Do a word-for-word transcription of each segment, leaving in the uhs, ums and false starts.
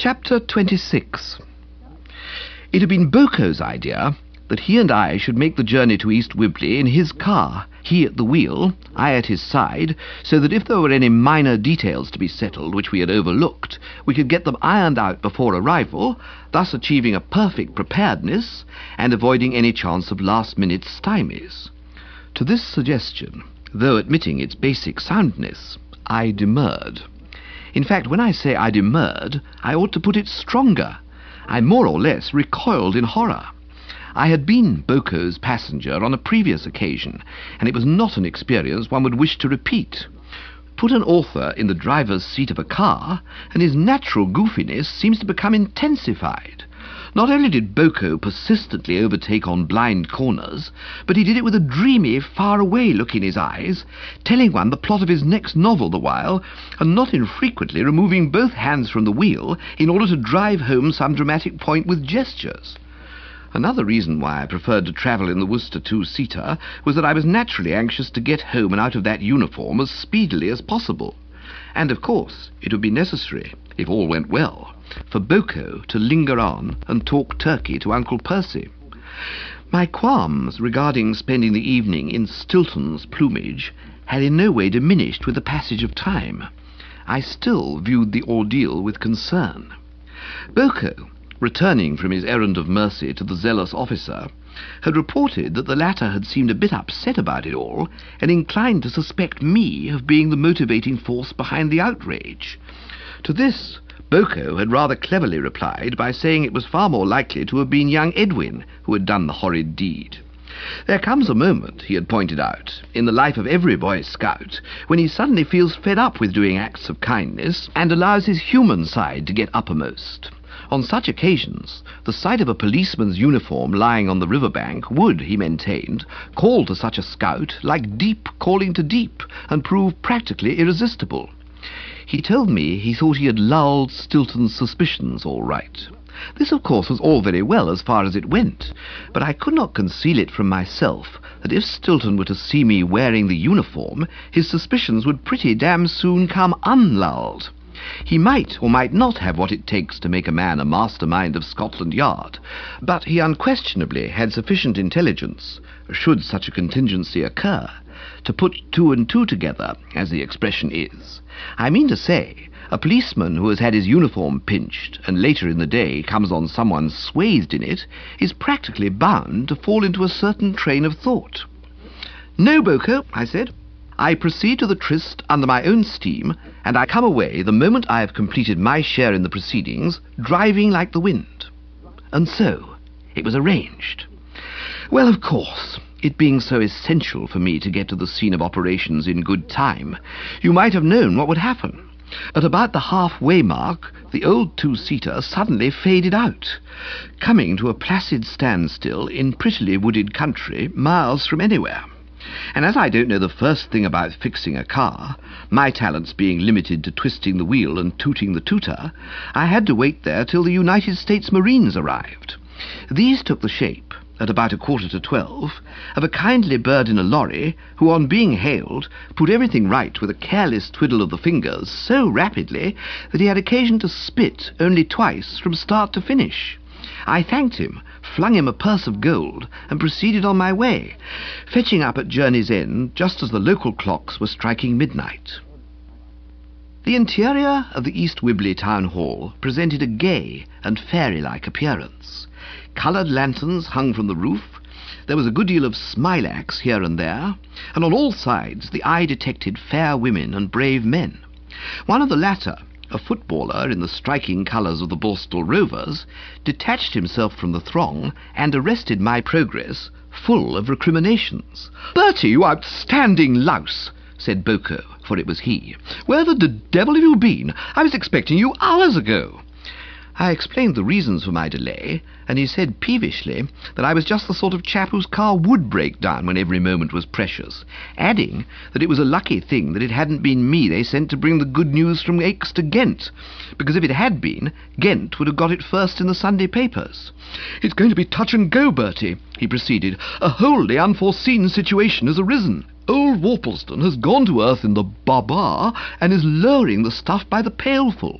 Chapter twenty-six. It had been Boco's idea that he and I should make the journey to East Wibley in his car, he at the wheel, I at his side, so that if there were any minor details to be settled which we had overlooked, we could get them ironed out before arrival, thus achieving a perfect preparedness and avoiding any chance of last-minute stymies. To this suggestion, though admitting its basic soundness, I demurred. In fact, when I say I demurred, I ought to put it stronger. I more or less recoiled in horror. I had been Boco's passenger on a previous occasion, and it was not an experience one would wish to repeat. Put an author in the driver's seat of a car, and his natural goofiness seems to become intensified. Not only did Boco persistently overtake on blind corners, but he did it with a dreamy, far-away look in his eyes, telling one the plot of his next novel the while, and not infrequently removing both hands from the wheel in order to drive home some dramatic point with gestures. Another reason why I preferred to travel in the Worcester two-seater was that I was naturally anxious to get home and out of that uniform as speedily as possible. And, of course, it would be necessary, if all went well, for Boco to linger on and talk turkey to Uncle Percy. My qualms regarding spending the evening in Stilton's plumage had in no way diminished with the passage of time. I still viewed the ordeal with concern. Boco, returning from his errand of mercy to the zealous officer, had reported that the latter had seemed a bit upset about it all and inclined to suspect me of being the motivating force behind the outrage. To this, Boco had rather cleverly replied by saying it was far more likely to have been young Edwin who had done the horrid deed. There comes a moment, he had pointed out, in the life of every Boy Scout, when he suddenly feels fed up with doing acts of kindness and allows his human side to get uppermost. On such occasions, the sight of a policeman's uniform lying on the riverbank would, he maintained, call to such a scout like deep calling to deep, and prove practically irresistible. He told me he thought he had lulled Stilton's suspicions all right. This, of course, was all very well as far as it went, but I could not conceal it from myself that if Stilton were to see me wearing the uniform, his suspicions would pretty damn soon come unlulled. He might or might not have what it takes to make a man a mastermind of Scotland Yard, but he unquestionably had sufficient intelligence, should such a contingency occur, to put two and two together, as the expression is. I mean to say, a policeman who has had his uniform pinched and later in the day comes on someone swathed in it is practically bound to fall into a certain train of thought. "No, Boco," I said. "I proceed to the tryst under my own steam, and I come away the moment I have completed my share in the proceedings, driving like the wind." And so it was arranged. Well, of course, it being so essential for me to get to the scene of operations in good time, you might have known what would happen. At about the halfway mark, the old two-seater suddenly faded out, coming to a placid standstill in prettily wooded country miles from anywhere. And as I don't know the first thing about fixing a car, my talents being limited to twisting the wheel and tooting the tooter, I had to wait there till the United States Marines arrived. These took the shape, at about a quarter to twelve, of a kindly bird in a lorry, who on being hailed put everything right with a careless twiddle of the fingers so rapidly that he had occasion to spit only twice from start to finish. I thanked him, flung him a purse of gold, and proceeded on my way, fetching up at journey's end just as the local clocks were striking midnight. The interior of the East Wibley Town Hall presented a gay and fairy-like appearance. Coloured lanterns hung from the roof, there was a good deal of smilax here and there, and on all sides the eye detected fair women and brave men. One of the latter, a footballer in the striking colours of the Borstal Rovers, detached himself from the throng and arrested my progress, full of recriminations. "Bertie, you outstanding louse," said Boco, for it was he. "Where the d- devil have you been? I was expecting you hours ago." I explained the reasons for my delay, and he said peevishly that I was just the sort of chap whose car would break down when every moment was precious, adding that it was a lucky thing that it hadn't been me they sent to bring the good news from Aix to Ghent, because if it had been, Ghent would have got it first in the Sunday papers. "It's going to be touch and go, Bertie," he proceeded. "A wholly unforeseen situation has arisen. Old Worplesdon has gone to earth in the Babar and is lowering the stuff by the pailful.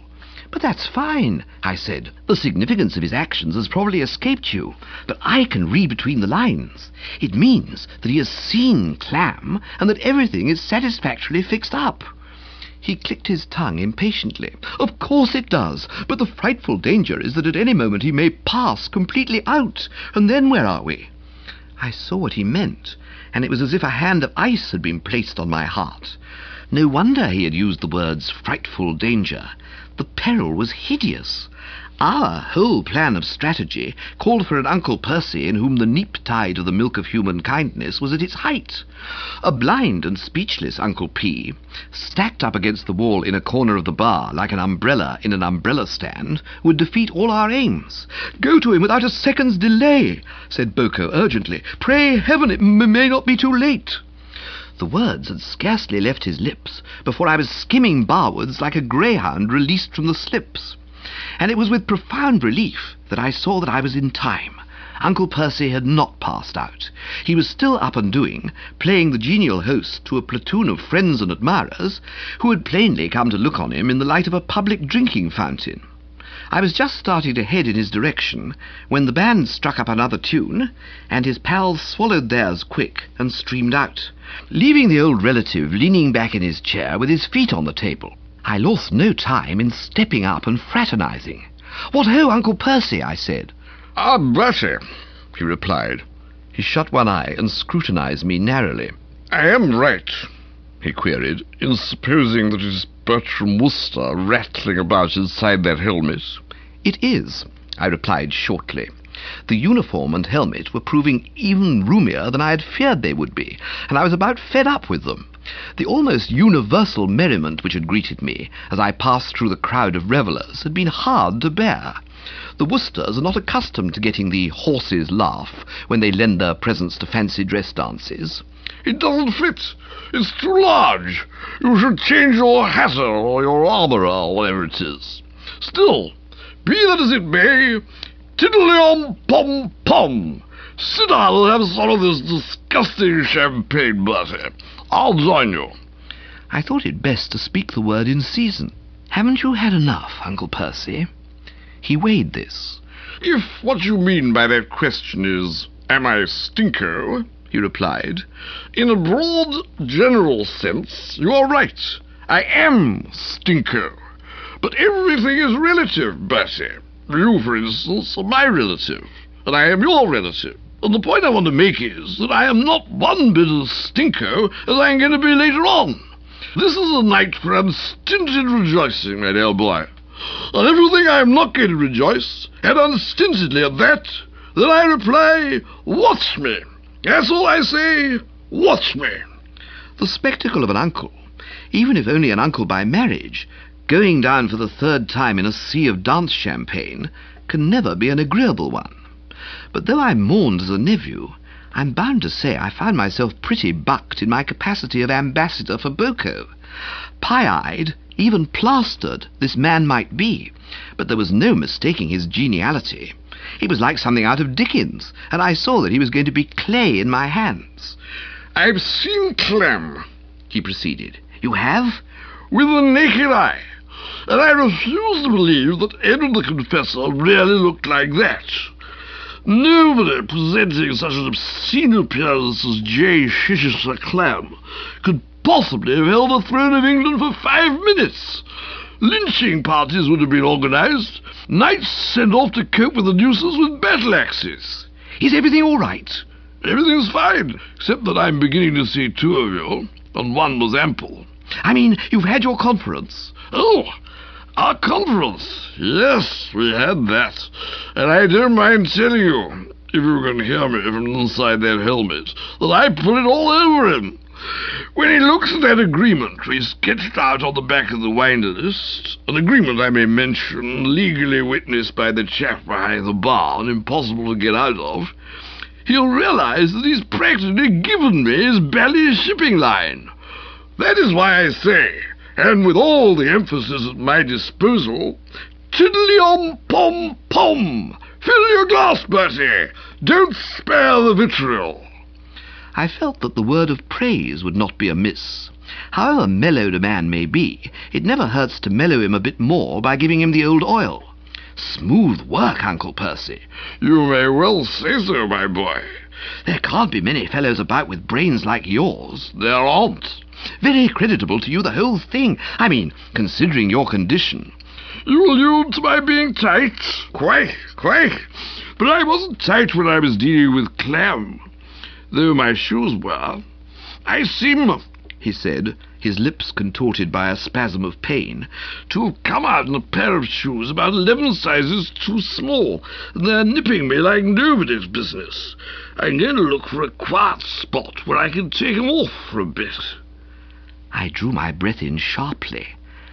"But that's fine," I said. "The significance of his actions has probably escaped you, but I can read between the lines. It means that he has seen Clam, and that everything is satisfactorily fixed up." He clicked his tongue impatiently. "Of course it does, but the frightful danger is that at any moment he may pass completely out, and then where are we?" I saw what he meant, and it was as if a hand of ice had been placed on my heart. No wonder he had used the words frightful danger. The peril was hideous. Our whole plan of strategy called for an Uncle Percy in whom the neap tide of the milk of human kindness was at its height. A blind and speechless Uncle P, stacked up against the wall in a corner of the bar like an umbrella in an umbrella stand, would defeat all our aims. "Go to him without a second's delay," said Boko urgently. "Pray heaven it m- may not be too late." The words had scarcely left his lips before I was skimming barwards like a greyhound released from the slips. And it was with profound relief that I saw that I was in time. Uncle Percy had not passed out. He was still up and doing, playing the genial host to a platoon of friends and admirers who had plainly come to look on him in the light of a public drinking fountain. I was just starting to head in his direction when the band struck up another tune, and his pals swallowed theirs quick and streamed out, leaving the old relative leaning back in his chair with his feet on the table. I lost no time in stepping up and fraternizing. "What ho, Uncle Percy," I said. "Ah, Bertie," he replied. He shut one eye and scrutinized me narrowly. "I am right," he queried, "in supposing that it is Bertram Wooster rattling about inside that helmet?" "It is," I replied shortly. The uniform and helmet were proving even roomier than I had feared they would be, and I was about fed up with them. The almost universal merriment which had greeted me as I passed through the crowd of revellers had been hard to bear. The Woosters are not accustomed to getting the horses' laugh when they lend their presents to fancy dress dances. "It doesn't fit. It's too large. You should change your hatter or your armourer or whatever it is. Still, be that as it may, tiddly-om-pom-pom. Sit down and have some of this disgusting champagne, Bertie. I'll join you." I thought it best to speak the word in season. "Haven't you had enough, Uncle Percy?" He weighed this. "If what you mean by that question is, am I stinko?" he replied, "in a broad, general sense, you are right. I am stinko. But everything is relative, Bertie. You, for instance, are my relative, and I am your relative. And the point I want to make is that I am not one bit as stinko as I am going to be later on. This is a night for unstinted rejoicing, my dear boy. And if you think I am not going to rejoice, and unstintedly at that, then I reply, watch me. That's all I say, watch me." The spectacle of an uncle, even if only an uncle by marriage, going down for the third time in a sea of dance champagne, can never be an agreeable one. But though I mourned as a nephew, I'm bound to say I found myself pretty bucked in my capacity of ambassador for Boko. Pie-eyed, even plastered, this man might be, but there was no mistaking his geniality. He was like something out of Dickens, and I saw that he was going to be clay in my hands. "I've seen Clem," he proceeded. "You have?" "With the naked eye, and I refuse to believe that Edward the Confessor really looked like that. Nobody presenting such an obscene appearance as J. Chichester Clam could possibly have held the throne of England for five minutes. Lynching parties would have been organized, knights sent off to cope with the nuisance with battle axes." "Is everything all right?" "Everything's fine, except that I'm beginning to see two of you, and one was ample." "I mean, you've had your conference." "Oh, our conference. Yes, we had that. And I don't mind telling you, if you can hear me from inside that helmet, that I put it all over him. When he looks at that agreement we sketched out on the back of the wine list, an agreement, I may mention, legally witnessed by the chap behind the bar and impossible to get out of, he'll realize that he's practically given me his bally shipping line. That is why I say, and with all the emphasis at my disposal, tiddly-om-pom-pom! Fill your glass, Bertie! Don't spare the vitriol!" I felt that the word of praise would not be amiss. However mellowed a man may be, it never hurts to mellow him a bit more by giving him the old oil. Smooth work, Uncle Percy. You may well say so, my boy. There can't be many fellows about with brains like yours. There aren't. Very creditable to you, the whole thing. I mean, considering your condition. You allude to my being tight? Quite, quite. But I wasn't tight when I was dealing with Clam, though my shoes were. I seem, he said, his lips contorted by a spasm of pain, to have come out in a pair of shoes about eleven sizes too small, and they're nipping me like nobody's business. I'm going to look for a quiet spot where I can take 'em off for a bit. I drew my breath in sharply.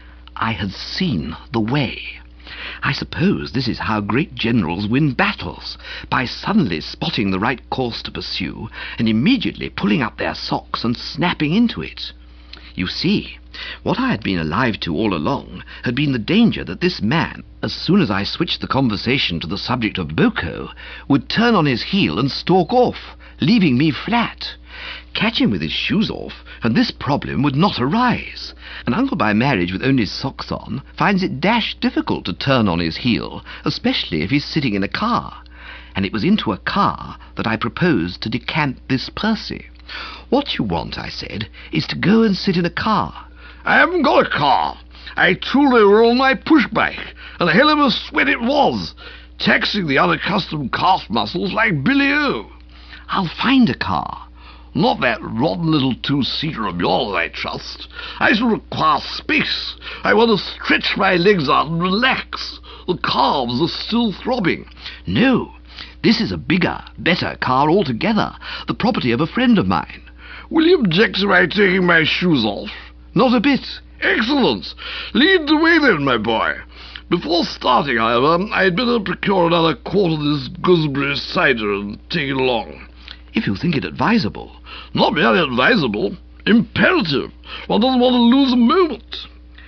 I had seen the way. I suppose this is how great generals win battles, by suddenly spotting the right course to pursue, and immediately pulling up their socks and snapping into it. You see, what I had been alive to all along had been the danger that this man, as soon as I switched the conversation to the subject of Boko, would turn on his heel and stalk off, leaving me flat. Catch him with his shoes off, and this problem would not arise. An uncle by marriage with only socks on finds it dashed difficult to turn on his heel, especially if he's sitting in a car. And it was into a car that I proposed to decant this Percy. What you want, I said, is to go and sit in a car. I haven't got a car. I tooled over on my pushbike, and a hell of a sweat it was, taxing the unaccustomed calf muscles like Billy O. I'll find a car. Not that rotten little two-seater of yours, I trust. I shall require space. I want to stretch my legs out and relax. The calves are still throbbing. No, this is a bigger, better car altogether, the property of a friend of mine. Will you object to my taking my shoes off? Not a bit. Excellent. Lead the way then, my boy. Before starting, however, I'd better procure another quart of this gooseberry cider and take it along. If you think it advisable. Not merely advisable, imperative. One doesn't want to lose a moment.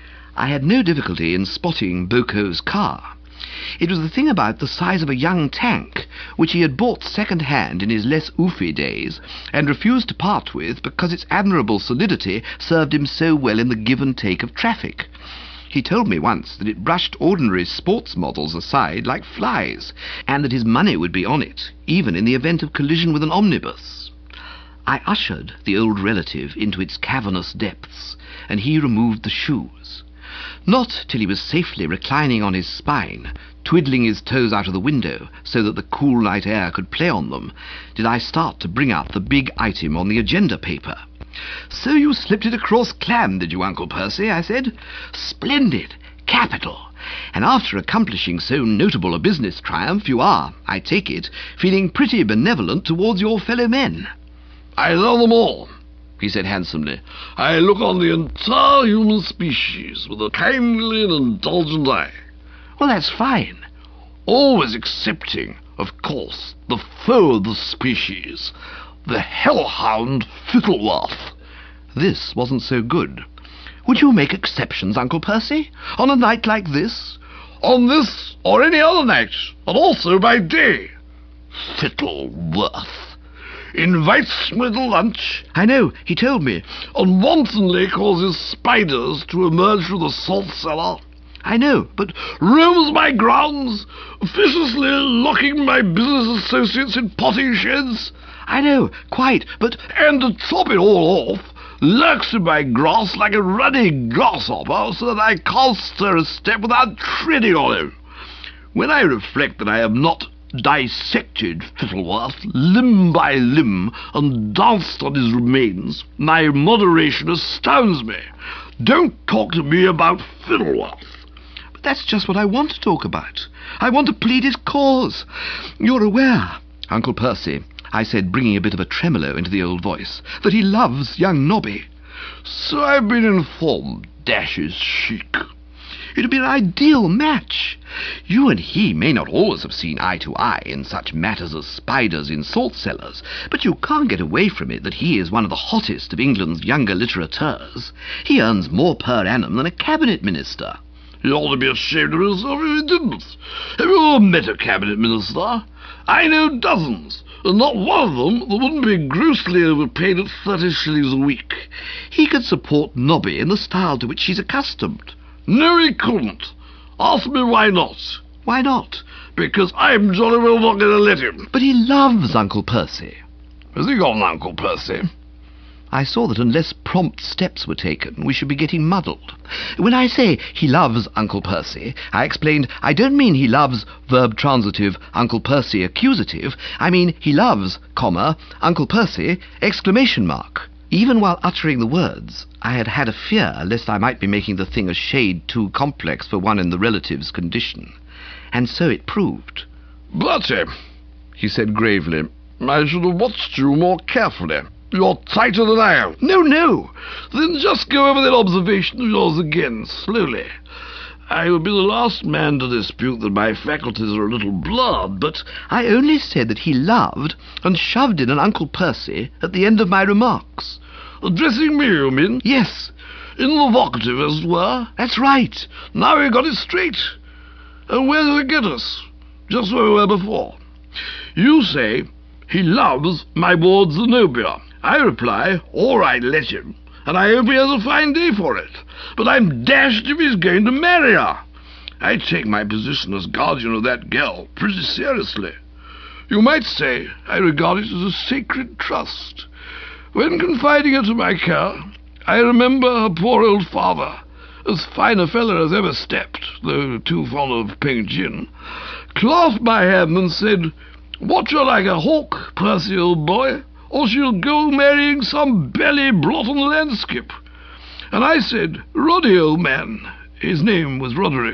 I had no difficulty in spotting Boko's car. It was the thing about the size of a young tank, which he had bought second-hand in his less oofy days, and refused to part with because its admirable solidity served him so well in the give and take of traffic. He told me once that it brushed ordinary sports models aside like flies, and that his money would be on it, even in the event of collision with an omnibus. I ushered the old relative into its cavernous depths, and he removed the shoes. Not till he was safely reclining on his spine, twiddling his toes out of the window so that the cool night air could play on them, did I start to bring up the big item on the agenda paper. "So you slipped it across Clam, did you, Uncle Percy?" I said. "Splendid! Capital! And after accomplishing so notable a business triumph, you are, I take it, feeling pretty benevolent towards your fellow men." "I love them all," he said handsomely. "I look on the entire human species with a kindly and indulgent eye." "Well, that's fine." "Always excepting, of course, the foe of the species, the hellhound Fittleworth." This wasn't so good. "Would you make exceptions, Uncle Percy, on a night like this?" "On this or any other night, and also by day. Fittleworth invites me to lunch." "I know, he told me." "And wantonly causes spiders to emerge from the salt cellar." "I know, but..." "Roams my grounds, viciously locking my business associates in potting sheds." "I know, quite, but..." "And to top it all off, lurks in my grass like a running grasshopper, so that I can't stir a step without treading on him. When I reflect that I have not dissected Fittleworth limb by limb and danced on his remains, my moderation astounds me. Don't talk to me about Fittleworth." "But that's just what I want to talk about. I want to plead his cause. You're aware, Uncle Percy," I said, bringing a bit of a tremolo into the old voice, "that he loves young Nobby." "So I've been informed, dashes chic." "It would be an ideal match. You and he may not always have seen eye to eye in such matters as spiders in salt cellars, but you can't get away from it that he is one of the hottest of England's younger litterateurs. He earns more per annum than a cabinet minister." He ought to be ashamed of himself if he didn't. Have you ever met a cabinet minister? I know dozens, and not one of them that wouldn't be grossly overpaid at thirty shillings a week. He could support Nobby in the style to which she's accustomed. No, he couldn't. Ask me why not. Why not? Because I'm jolly well not going to let him. But he loves Uncle Percy. Has he got an Uncle Percy? I saw that unless prompt steps were taken, we should be getting muddled. When I say he loves Uncle Percy, I explained I don't mean he loves verb transitive Uncle Percy accusative. I mean he loves, comma, Uncle Percy, exclamation mark. Even while uttering the words, I had had a fear lest I might be making the thing a shade too complex for one in the relative's condition. And so it proved. Bertie, he said gravely, I should have watched you more carefully. You're tighter than I am. No, no. Then just go over that observation of yours again, slowly. I would be the last man to dispute that my faculties are a little blurred, but I only said that he loved and shoved in an Uncle Percy at the end of my remarks. Addressing me, you mean? Yes. In the vocative, as it were? That's right. Now we got it straight. And where does it get us? Just where we were before. You say, he loves my ward Zenobia. I reply, all right, let him, and I hope he has a fine day for it. But I'm dashed if he's going to marry her. I take my position as guardian of that girl pretty seriously. You might say I regard it as a sacred trust. When confiding her to my care, I remember her poor old father, as fine a fellow as ever stepped, though too fond of pink gin, clasped my hand and said, watch her like a hawk, Percy, old boy, or she'll go marrying some belly blot on the landscape. And I said, Roddy, old man, his name was Roderick,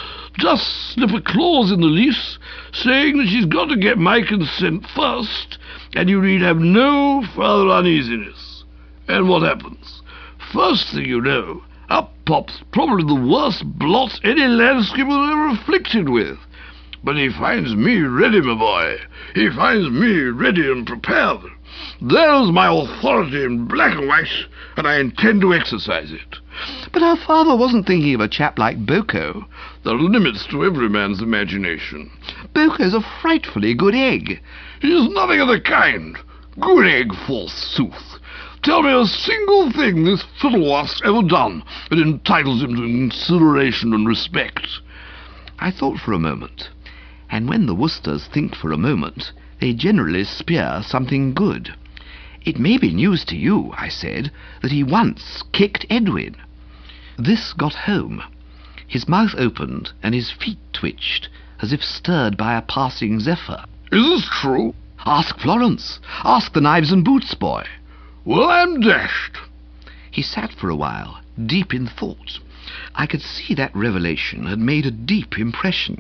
just slip a clause in the lease saying that she's got to get my consent first, and you need have no further uneasiness. And what happens? First thing you know, up pops probably the worst blot any landscape was ever afflicted with. But he finds me ready, my boy. He finds me ready and prepared. There's my authority in black and white, and I intend to exercise it. But our father wasn't thinking of a chap like Boko. There are limits to every man's imagination. Boko's a frightfully good egg. He's nothing of the kind. Good egg, forsooth. Tell me a single thing this fiddlewask's ever done that entitles him to consideration and respect. I thought for a moment, and when the Worcesters think for a moment, they generally spear something good. It may be news to you, I said, that he once kicked Edwin. This got home. His mouth opened and his feet twitched, as if stirred by a passing zephyr. Is this true? Ask Florence. Ask the knives and boots boy. Well, I'm dashed. He sat for a while, deep in thought. I could see that revelation had made a deep impression.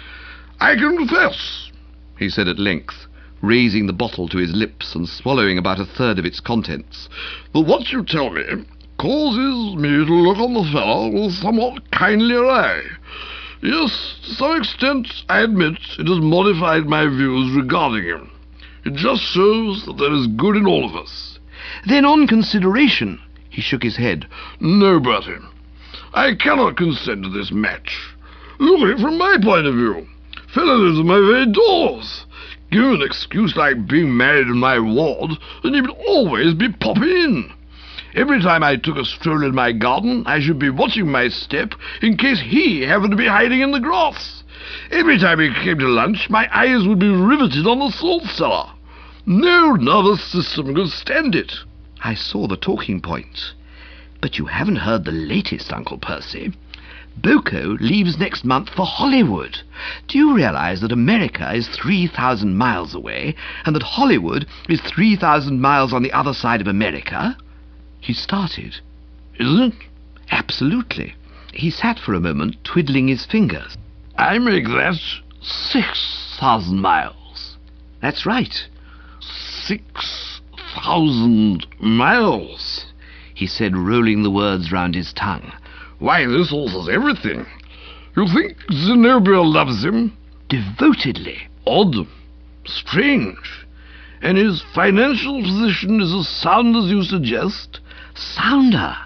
I confess, he said at length, raising the bottle to his lips and swallowing about a third of its contents, that what you tell me causes me to look on the fellow with somewhat kindlier eye. Yes, to some extent, I admit, it has modified my views regarding him. It just shows that there is good in all of us. Then on consideration, he shook his head. No, Bertie, I cannot consent to this match. Look at it from my point of view. Fellow lives in my very doors. Give him an excuse like being married in my ward, and he would always be popping in. Every time I took a stroll in my garden, I should be watching my step in case he happened to be hiding in the grass. Every time he came to lunch, my eyes would be riveted on the salt cellar. No nervous system could stand it. I saw the talking point. But you haven't heard the latest, Uncle Percy. Boko leaves next month for Hollywood. Do you realize that America is three thousand miles away, and that Hollywood is three thousand miles on the other side of America? He started. Isn't it? Absolutely. He sat for a moment, twiddling his fingers. I make that six thousand miles. That's right. Six thousand miles, he said, rolling the words round his tongue. Why, this alters everything. You think Zenobia loves him? Devotedly. Odd. Strange. And his financial position is as sound as you suggest? Sounder.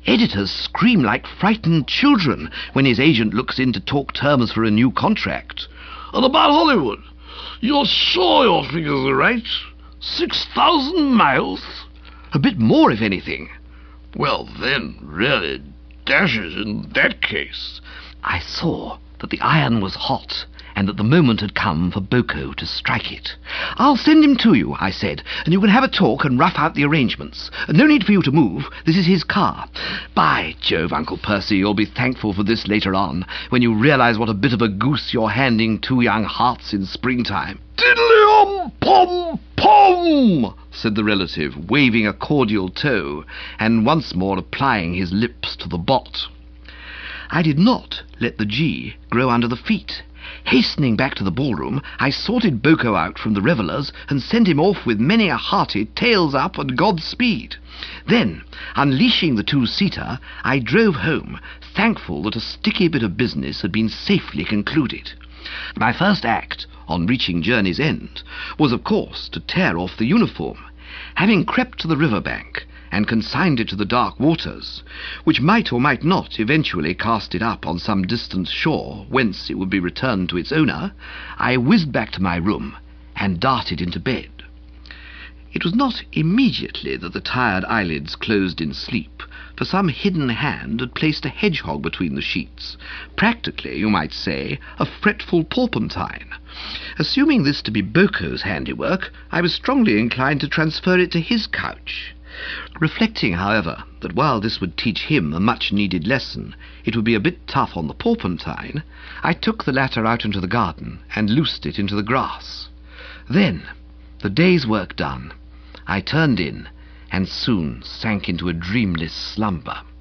Editors scream like frightened children when his agent looks in to talk terms for a new contract. And about Hollywood, you're sure your figures are right? Six thousand miles? A bit more, if anything. Well, then, really, dash it in that case. I saw that the iron was hot, and that the moment had come for Boko to strike it. "I'll send him to you," I said, "and you can have a talk and rough out the arrangements. No need for you to move. This is his car. By Jove, Uncle Percy, you'll be thankful for this later on, when you realize what a bit of a goose you're handing two young hearts in springtime." "Diddly-om-pom-pom!" said the relative, waving a cordial toe, and once more applying his lips to the bot. I did not let the G grow under the feet. Hastening back to the ballroom, I sorted Boko out from the revellers and sent him off with many a hearty tails up and Godspeed. Then, unleashing the two-seater, I drove home, thankful that a sticky bit of business had been safely concluded. My first act, on reaching journey's end, was of course to tear off the uniform. Having crept to the river bank and consigned it to the dark waters, which might or might not eventually cast it up on some distant shore whence it would be returned to its owner, I whizzed back to my room and darted into bed. It was not immediately that the tired eyelids closed in sleep, for some hidden hand had placed a hedgehog between the sheets, practically, you might say, a fretful porpentine. Assuming this to be Boko's handiwork, I was strongly inclined to transfer it to his couch. Reflecting, however, that while this would teach him a much-needed lesson, it would be a bit tough on the porpentine, I took the latter out into the garden and loosed it into the grass. Then, the day's work done, I turned in and soon sank into a dreamless slumber.